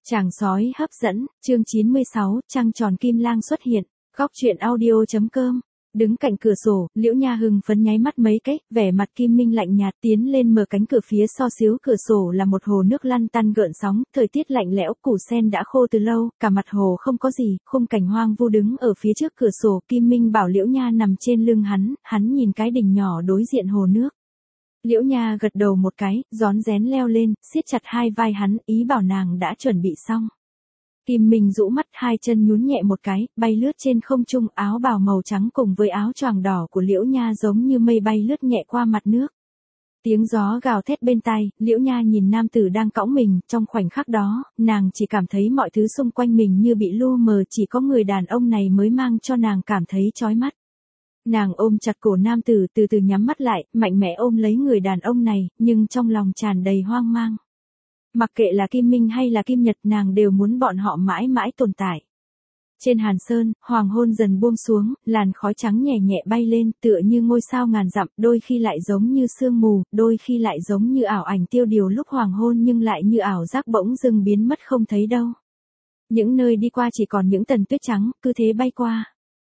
Chàng sói hấp dẫn, chương 96, trăng tròn kim lang xuất hiện, góc truyện audio.com. Đứng cạnh cửa sổ, Liễu Nha hưng phấn nháy mắt mấy cái, vẻ mặt Kim Minh lạnh nhạt tiến lên mở cánh cửa phía so xíu cửa sổ là một hồ nước lăn tăn gợn sóng, thời tiết lạnh lẽo, củ sen đã khô từ lâu, cả mặt hồ không có gì, khung cảnh hoang vu đứng ở phía trước cửa sổ, Kim Minh bảo Liễu Nha nằm trên lưng hắn nhìn cái đỉnh nhỏ đối diện hồ nước. Liễu Nha gật đầu một cái, rón rén leo lên, siết chặt hai vai hắn, ý bảo nàng đã chuẩn bị xong. Kim Minh rũ mắt, hai chân nhún nhẹ một cái, bay lướt trên không trung, áo bào màu trắng cùng với áo choàng đỏ của Liễu Nha giống như mây bay lướt nhẹ qua mặt nước. Tiếng gió gào thét bên tai, Liễu Nha nhìn nam tử đang cõng mình, trong khoảnh khắc đó, nàng chỉ cảm thấy mọi thứ xung quanh mình như bị lu mờ, chỉ có người đàn ông này mới mang cho nàng cảm thấy chói mắt. Nàng ôm chặt cổ nam tử, từ từ nhắm mắt lại, mạnh mẽ ôm lấy người đàn ông này, nhưng trong lòng tràn đầy hoang mang. Mặc kệ là Kim Minh hay là Kim Nhật, nàng đều muốn bọn họ mãi mãi tồn tại. Trên Hàn Sơn, hoàng hôn dần buông xuống, làn khói trắng nhẹ nhẹ bay lên, tựa như ngôi sao ngàn dặm, đôi khi lại giống như sương mù, đôi khi lại giống như ảo ảnh tiêu điều lúc hoàng hôn, nhưng lại như ảo giác bỗng dưng biến mất không thấy đâu. Những nơi đi qua chỉ còn những tầng tuyết trắng, cứ thế bay qua.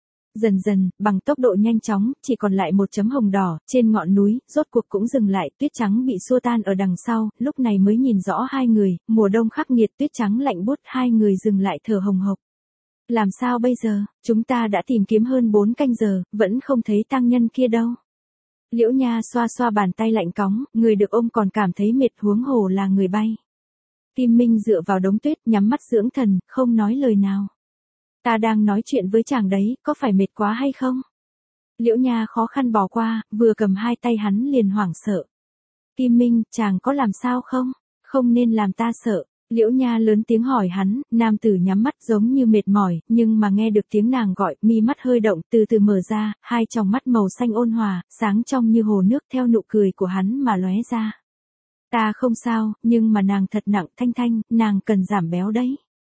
Dần dần, bằng tốc độ nhanh chóng, chỉ còn lại một chấm hồng đỏ, trên ngọn núi, rốt cuộc cũng dừng lại, tuyết trắng bị xua tan ở đằng sau, lúc này mới nhìn rõ hai người, mùa đông khắc nghiệt, tuyết trắng lạnh buốt, hai người dừng lại thở hồng hộc. Làm sao bây giờ, chúng ta đã tìm kiếm hơn 4 canh giờ, vẫn không thấy tăng nhân kia đâu. Liễu Nha xoa xoa bàn tay lạnh cóng, người được ôm còn cảm thấy mệt, huống hồ là người bay. Kim Minh dựa vào đống tuyết, nhắm mắt dưỡng thần, không nói lời nào. Ta đang nói chuyện với chàng đấy, có phải mệt quá hay không? Liễu Nha khó khăn bỏ qua, vừa cầm hai tay hắn liền hoảng sợ. Kim Minh, chàng có làm sao không? Không nên làm ta sợ. Liễu Nha lớn tiếng hỏi hắn, nam tử nhắm mắt giống như mệt mỏi, nhưng mà nghe được tiếng nàng gọi, mi mắt hơi động, từ từ mở ra, hai tròng mắt màu xanh ôn hòa, sáng trong như hồ nước theo nụ cười của hắn mà lóe ra. Ta không sao, nhưng mà nàng thật nặng, Thanh Thanh, nàng cần giảm béo đấy.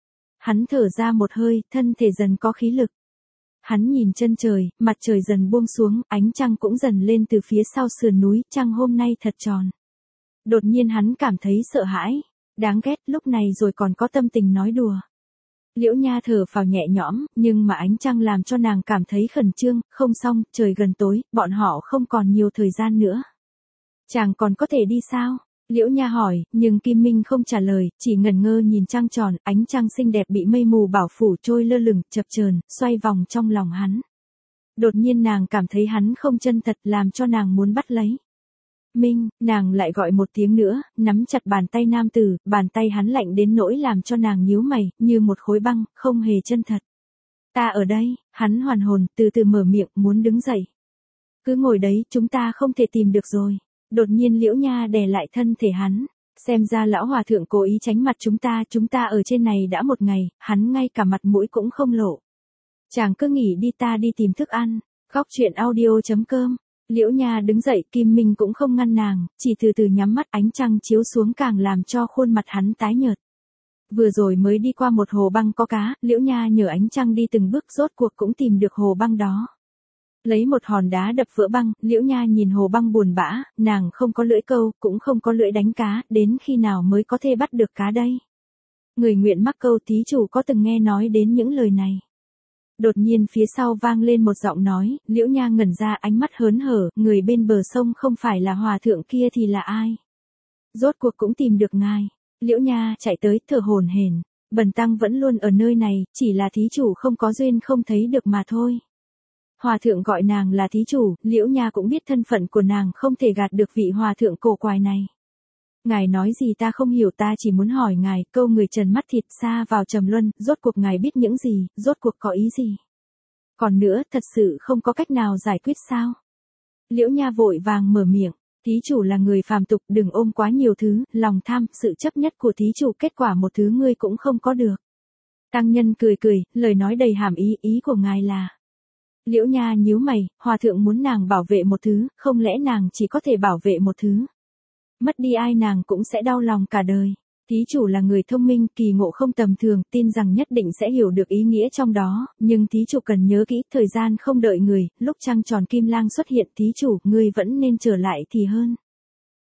Hắn thở ra một hơi, thân thể dần có khí lực. Hắn nhìn chân trời, mặt trời dần buông xuống, ánh trăng cũng dần lên từ phía sau sườn núi, trăng hôm nay thật tròn. Đột nhiên hắn cảm thấy sợ hãi. Đáng ghét, lúc này rồi còn có tâm tình nói đùa. Liễu Nha thở phào nhẹ nhõm, nhưng mà ánh trăng làm cho nàng cảm thấy khẩn trương, không xong, trời gần tối, bọn họ không còn nhiều thời gian nữa. Chàng còn có thể đi sao? Liễu Nha hỏi, nhưng Kim Minh không trả lời, chỉ ngẩn ngơ nhìn trăng tròn, ánh trăng xinh đẹp bị mây mù bảo phủ trôi lơ lửng, chập chờn, xoay vòng trong lòng hắn. Đột nhiên nàng cảm thấy hắn không chân thật, làm cho nàng muốn bắt lấy. Minh, nàng lại gọi một tiếng nữa, nắm chặt bàn tay nam tử, bàn tay hắn lạnh đến nỗi làm cho nàng nhíu mày, như một khối băng, không hề chân thật. Ta ở đây, hắn hoàn hồn, từ từ mở miệng, muốn đứng dậy. Cứ ngồi đấy, chúng ta không thể tìm được rồi. Đột nhiên Liễu Nha đè lại thân thể hắn. Xem ra lão hòa thượng cố ý tránh mặt chúng ta ở trên này đã một ngày, hắn ngay cả mặt mũi cũng không lộ. Chàng cứ nghỉ đi, ta đi tìm thức ăn. Góc truyện audio.com. Liễu Nha đứng dậy, Kim Minh cũng không ngăn nàng, chỉ từ từ nhắm mắt, ánh trăng chiếu xuống càng làm cho khuôn mặt hắn tái nhợt. Vừa rồi mới đi qua một hồ băng có cá, Liễu Nha nhờ ánh trăng đi từng bước rốt cuộc cũng tìm được hồ băng đó. Lấy một hòn đá đập vỡ băng, Liễu Nha nhìn hồ băng buồn bã, nàng không có lưỡi câu, cũng không có lưỡi đánh cá, đến khi nào mới có thể bắt được cá đây? Người nguyện mắc câu, thí chủ có từng nghe nói đến những lời này? Đột nhiên phía sau vang lên một giọng nói, Liễu Nha ngẩn ra, ánh mắt hớn hở, người bên bờ sông không phải là hòa thượng kia thì là ai? Rốt cuộc cũng tìm được ngài. Liễu Nha chạy tới, thở hổn hển. Bần tăng vẫn luôn ở nơi này, chỉ là thí chủ không có duyên không thấy được mà thôi. Hòa thượng gọi nàng là thí chủ, Liễu Nha cũng biết thân phận của nàng không thể gạt được vị hòa thượng cổ quái này. Ngài nói gì ta không hiểu, ta chỉ muốn hỏi ngài, câu người trần mắt thịt xa vào trầm luân, rốt cuộc ngài biết những gì, rốt cuộc có ý gì? Còn nữa, thật sự không có cách nào giải quyết sao? Liễu Nha vội vàng mở miệng, thí chủ là người phàm tục, đừng ôm quá nhiều thứ, lòng tham, sự chấp nhất của thí chủ kết quả một thứ ngươi cũng không có được. Tăng nhân cười cười, lời nói đầy hàm ý, ý của ngài là... Liễu Nha nhíu mày, hòa thượng muốn nàng bảo vệ một thứ, không lẽ nàng chỉ có thể bảo vệ một thứ? Mất đi ai nàng cũng sẽ đau lòng cả đời. Thí chủ là người thông minh, kỳ ngộ không tầm thường, tin rằng nhất định sẽ hiểu được ý nghĩa trong đó, nhưng thí chủ cần nhớ kỹ, thời gian không đợi người, lúc trăng tròn kim lang xuất hiện, thí chủ, ngươi vẫn nên trở lại thì hơn.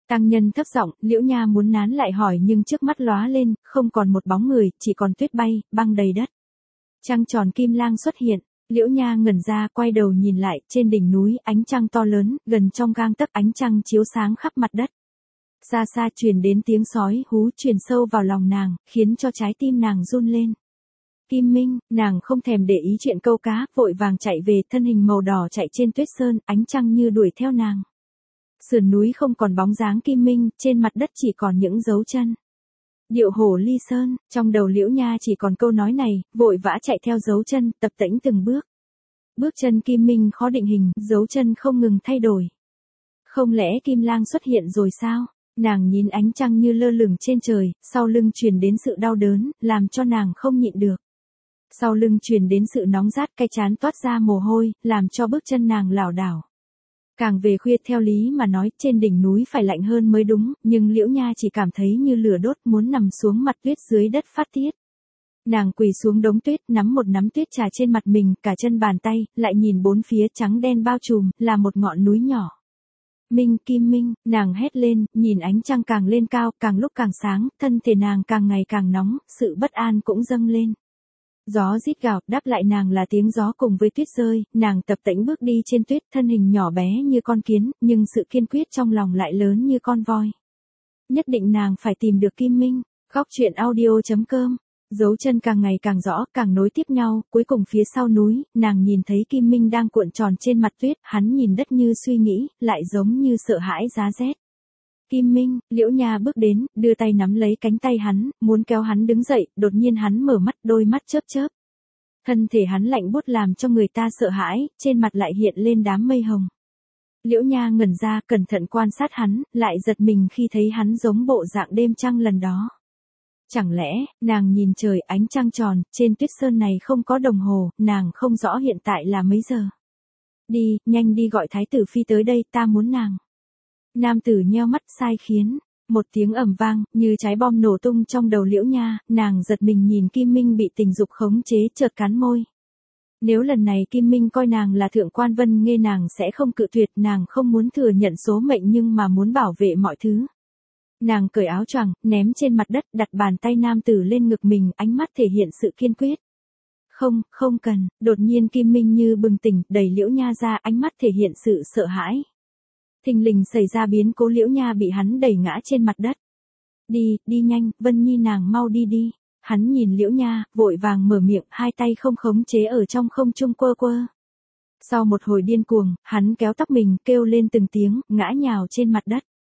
Tăng Nhân thấp giọng, Liễu Nha muốn nán lại hỏi nhưng trước mắt lóa lên, không còn một bóng người, chỉ còn tuyết bay, băng đầy đất. Trăng tròn kim lang xuất hiện, Liễu Nha ngẩn ra quay đầu nhìn lại, trên đỉnh núi, ánh trăng to lớn, gần trong gang tấc ánh trăng chiếu sáng khắp mặt đất. Xa xa truyền đến tiếng sói hú truyền sâu vào lòng nàng, khiến cho trái tim nàng run lên. Kim Minh, nàng không thèm để ý chuyện câu cá, vội vàng chạy về, thân hình màu đỏ chạy trên tuyết sơn, ánh trăng như đuổi theo nàng. Sườn núi không còn bóng dáng Kim Minh, trên mặt đất chỉ còn những dấu chân. Điệu hổ ly sơn, trong đầu Liễu Nha chỉ còn câu nói này, vội vã chạy theo dấu chân, tập tễnh từng bước. Bước chân Kim Minh khó định hình, dấu chân không ngừng thay đổi. Không lẽ Kim Lang xuất hiện rồi sao? Nàng nhìn ánh trăng như lơ lửng trên trời, sau lưng truyền đến sự đau đớn, làm cho nàng không nhịn được. Sau lưng truyền đến sự nóng rát, cái trán toát ra mồ hôi, làm cho bước chân nàng lảo đảo. Càng về khuya theo lý mà nói, trên đỉnh núi phải lạnh hơn mới đúng, nhưng Liễu Nha chỉ cảm thấy như lửa đốt, muốn nằm xuống mặt tuyết dưới đất phát tiết. Nàng quỳ xuống đống tuyết, nắm một nắm tuyết trà trên mặt mình, cả chân bàn tay, lại nhìn bốn phía trắng đen bao trùm, là một ngọn núi nhỏ. Minh, Kim Minh, nàng hét lên, nhìn ánh trăng càng lên cao, càng lúc càng sáng, thân thể nàng càng ngày càng nóng, sự bất an cũng dâng lên. Gió rít gào, đáp lại nàng là tiếng gió cùng với tuyết rơi, nàng tập tễnh bước đi trên tuyết, thân hình nhỏ bé như con kiến, nhưng sự kiên quyết trong lòng lại lớn như con voi. Nhất định nàng phải tìm được Kim Minh. Góc truyện audio.com. Dấu chân càng ngày càng rõ, càng nối tiếp nhau, cuối cùng phía sau núi, nàng nhìn thấy Kim Minh đang cuộn tròn trên mặt tuyết, hắn nhìn đất như suy nghĩ, lại giống như sợ hãi giá rét. Kim Minh, Liễu Nha bước đến, đưa tay nắm lấy cánh tay hắn, muốn kéo hắn đứng dậy, đột nhiên hắn mở mắt, đôi mắt chớp chớp. Thân thể hắn lạnh buốt làm cho người ta sợ hãi, trên mặt lại hiện lên đám mây hồng. Liễu Nha ngẩn ra, cẩn thận quan sát hắn, lại giật mình khi thấy hắn giống bộ dạng đêm trăng lần đó. Chẳng lẽ, nàng nhìn trời ánh trăng tròn, trên tuyết sơn này không có đồng hồ, nàng không rõ hiện tại là mấy giờ. Đi, nhanh đi gọi thái tử phi tới đây, ta muốn nàng. Nam tử nheo mắt sai khiến, một tiếng ầm vang, như trái bom nổ tung trong đầu Liễu Nha, nàng giật mình nhìn Kim Minh bị tình dục khống chế chợt cắn môi. Nếu lần này Kim Minh coi nàng là thượng quan Vân Nghê nàng sẽ không cự tuyệt, nàng không muốn thừa nhận số mệnh nhưng mà muốn bảo vệ mọi thứ. Nàng cởi áo choàng, ném trên mặt đất, đặt bàn tay nam tử lên ngực mình, ánh mắt thể hiện sự kiên quyết. Không, không cần, đột nhiên Kim Minh như bừng tỉnh, đẩy Liễu Nha ra, ánh mắt thể hiện sự sợ hãi. Thình lình xảy ra biến cố, Liễu Nha bị hắn đẩy ngã trên mặt đất. Đi, đi nhanh, Vân Nhi nàng mau đi đi. Hắn nhìn Liễu Nha, vội vàng mở miệng, hai tay không khống chế ở trong không trung quơ quơ. Sau một hồi điên cuồng, hắn kéo tóc mình, kêu lên từng tiếng, ngã nhào trên mặt đất.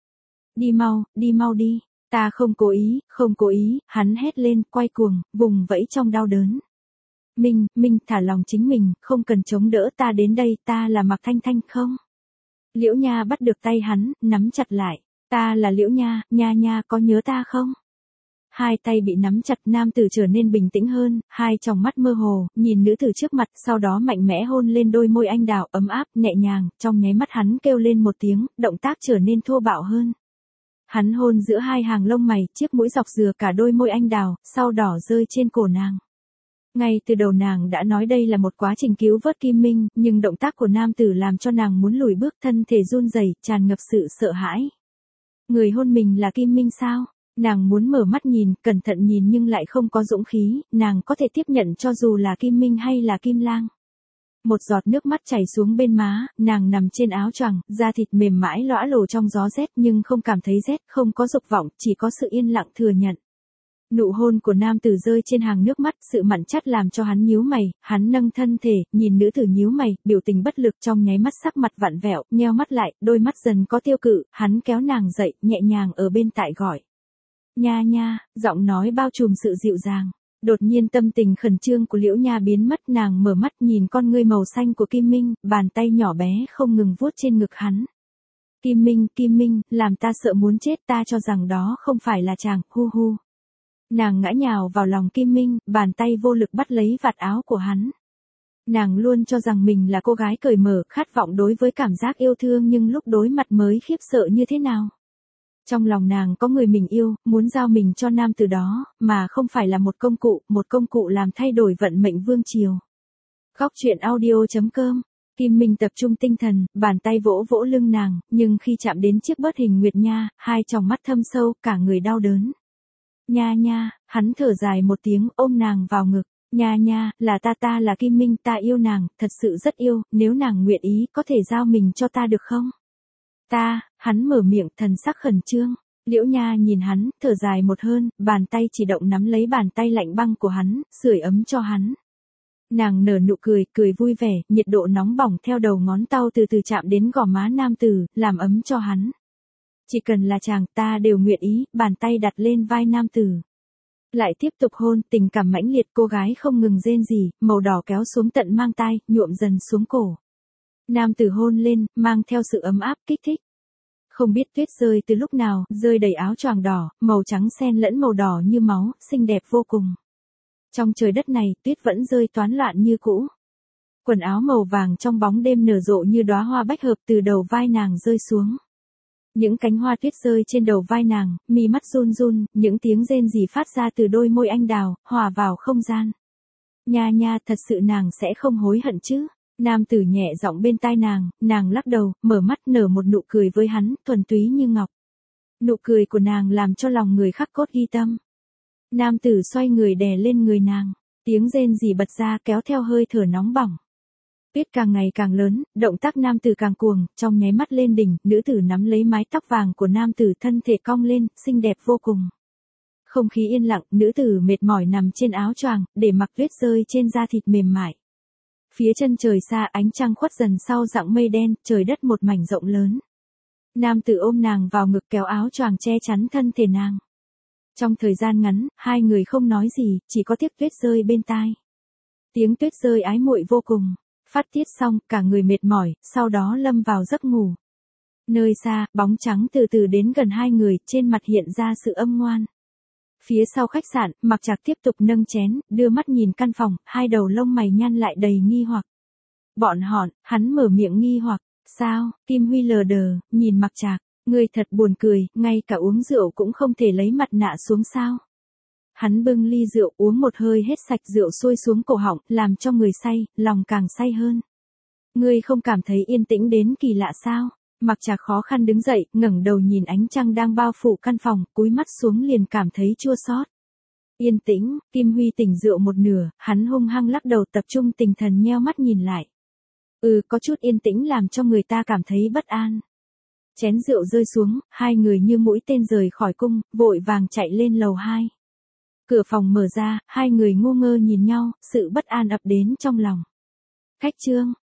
Đi mau đi, ta không cố ý, hắn hét lên, quay cuồng, vùng vẫy trong đau đớn. Minh, thả lòng chính mình, không cần chống đỡ, ta đến đây, ta là Mạc Thanh Thanh không? Liễu Nha bắt được tay hắn, nắm chặt lại, ta là Liễu Nha, Nha có nhớ ta không? Hai tay bị nắm chặt, nam tử trở nên bình tĩnh hơn, hai tròng mắt mơ hồ, nhìn nữ tử trước mặt, sau đó mạnh mẽ hôn lên đôi môi anh đào, ấm áp, nhẹ nhàng, trong nháy mắt hắn kêu lên một tiếng, động tác trở nên thô bạo hơn. Hắn hôn giữa hai hàng lông mày, chiếc mũi dọc dừa cả đôi môi anh đào, sau đỏ rơi trên cổ nàng. Ngay từ đầu nàng đã nói đây là một quá trình cứu vớt Kim Minh, nhưng động tác của nam tử làm cho nàng muốn lùi bước, thân thể run rẩy, tràn ngập sự sợ hãi. Người hôn mình là Kim Minh sao? Nàng muốn mở mắt nhìn, cẩn thận nhìn nhưng lại không có dũng khí, nàng có thể tiếp nhận cho dù là Kim Minh hay là Kim Lang. Một giọt nước mắt chảy xuống bên má, nàng nằm trên áo choàng, da thịt mềm mãi lõa lồ trong gió rét nhưng không cảm thấy rét, không có dục vọng, chỉ có sự yên lặng thừa nhận. Nụ hôn của nam tử rơi trên hàng nước mắt, sự mặn chát làm cho hắn nhíu mày, hắn nâng thân thể, nhìn nữ tử nhíu mày, biểu tình bất lực, trong nháy mắt sắc mặt vặn vẹo, nheo mắt lại, đôi mắt dần có tiêu cự, hắn kéo nàng dậy, nhẹ nhàng ở bên tai gọi. Nha, giọng nói bao trùm sự dịu dàng. Đột nhiên tâm tình khẩn trương của Liễu Nha biến mất, nàng mở mắt nhìn con ngươi màu xanh của Kim Minh, bàn tay nhỏ bé không ngừng vuốt trên ngực hắn. Kim Minh, làm ta sợ muốn chết, ta cho rằng đó không phải là chàng, hu. Nàng ngã nhào vào lòng Kim Minh, bàn tay vô lực bắt lấy vạt áo của hắn. Nàng luôn cho rằng mình là cô gái cởi mở, khát vọng đối với cảm giác yêu thương nhưng lúc đối mặt mới khiếp sợ như thế nào. Trong lòng nàng có người mình yêu, muốn giao mình cho nam tử đó, mà không phải là một công cụ làm thay đổi vận mệnh vương triều. Góc truyện audio.com Kim Minh tập trung tinh thần, bàn tay vỗ vỗ lưng nàng, nhưng khi chạm đến chiếc bớt hình nguyệt nha, hai tròng mắt thâm sâu, cả người đau đớn. Nha nha, hắn thở dài một tiếng, ôm nàng vào ngực. Nha nha, là ta là Kim Minh, ta yêu nàng, thật sự rất yêu, nếu nàng nguyện ý, có thể giao mình cho ta được không? Hắn mở miệng, thần sắc khẩn trương. Liễu Nha nhìn hắn, thở dài một hơn, bàn tay chỉ động nắm lấy bàn tay lạnh băng của hắn, sưởi ấm cho hắn. Nàng nở nụ cười, cười vui vẻ, nhiệt độ nóng bỏng theo đầu ngón tao từ từ chạm đến gò má nam tử, làm ấm cho hắn. Chỉ cần là chàng, ta đều nguyện ý, bàn tay đặt lên vai nam tử. Lại tiếp tục hôn, tình cảm mãnh liệt, cô gái không ngừng rên rỉ, màu đỏ kéo xuống tận mang tai, nhuộm dần xuống cổ. Nam tử hôn lên, mang theo sự ấm áp, kích thích. Không biết tuyết rơi từ lúc nào, rơi đầy áo choàng đỏ, màu trắng xen lẫn màu đỏ như máu, xinh đẹp vô cùng. Trong trời đất này, tuyết vẫn rơi toán loạn như cũ. Quần áo màu vàng trong bóng đêm nở rộ như đóa hoa bách hợp từ đầu vai nàng rơi xuống. Những cánh hoa tuyết rơi trên đầu vai nàng, mi mắt run run, những tiếng rên rỉ phát ra từ đôi môi anh đào, hòa vào không gian. Nha nha, thật sự nàng sẽ không hối hận chứ? Nam tử nhẹ giọng bên tai nàng lắc đầu, mở mắt nở một nụ cười với hắn, thuần túy như ngọc. Nụ cười của nàng làm cho lòng người khắc cốt ghi tâm. Nam tử xoay người đè lên người nàng, tiếng rên rỉ bật ra kéo theo hơi thở nóng bỏng. Tuyết càng ngày càng lớn, động tác nam tử càng cuồng, trong nháy mắt lên đỉnh, nữ tử nắm lấy mái tóc vàng của nam tử, thân thể cong lên, xinh đẹp vô cùng. Không khí yên lặng, nữ tử mệt mỏi nằm trên áo choàng, để mặc tuyết rơi trên da thịt mềm mại. Phía chân trời xa, ánh trăng khuất dần sau dặng mây đen, trời đất một mảnh rộng lớn. Nam tử ôm nàng vào ngực, kéo áo choàng che chắn thân thể nàng. Trong thời gian ngắn, hai người không nói gì, chỉ có tiếc tuyết rơi bên tai. Tiếng tuyết rơi ái muội vô cùng. Phát tiết xong, cả người mệt mỏi, sau đó lâm vào giấc ngủ. Nơi xa, bóng trắng từ từ đến gần hai người, trên mặt hiện ra sự âm ngoan. Phía sau khách sạn, Mặc Trạc tiếp tục nâng chén, đưa mắt nhìn căn phòng, hai đầu lông mày nhăn lại đầy nghi hoặc. Bọn họ, hắn mở miệng nghi hoặc, sao? Kim Huy lờ đờ, nhìn Mặc Trạc, ngươi thật buồn cười, ngay cả uống rượu cũng không thể lấy mặt nạ xuống sao? Hắn bưng ly rượu uống một hơi hết sạch, rượu sôi xuống cổ họng, làm cho người say, lòng càng say hơn. Ngươi không cảm thấy yên tĩnh đến kỳ lạ sao? Mặc Trạc khó khăn đứng dậy, ngẩng đầu nhìn ánh trăng đang bao phủ căn phòng, cúi mắt xuống liền cảm thấy chua xót. Yên tĩnh, Kim Huy tỉnh rượu một nửa, hắn hung hăng lắc đầu, tập trung tinh thần nheo mắt nhìn lại. Có chút yên tĩnh làm cho người ta cảm thấy bất an. Chén rượu rơi xuống, hai người như mũi tên rời khỏi cung, vội vàng chạy lên lầu 2. Cửa phòng mở ra, hai người ngu ngơ nhìn nhau, sự bất an ập đến trong lòng. Khách trương,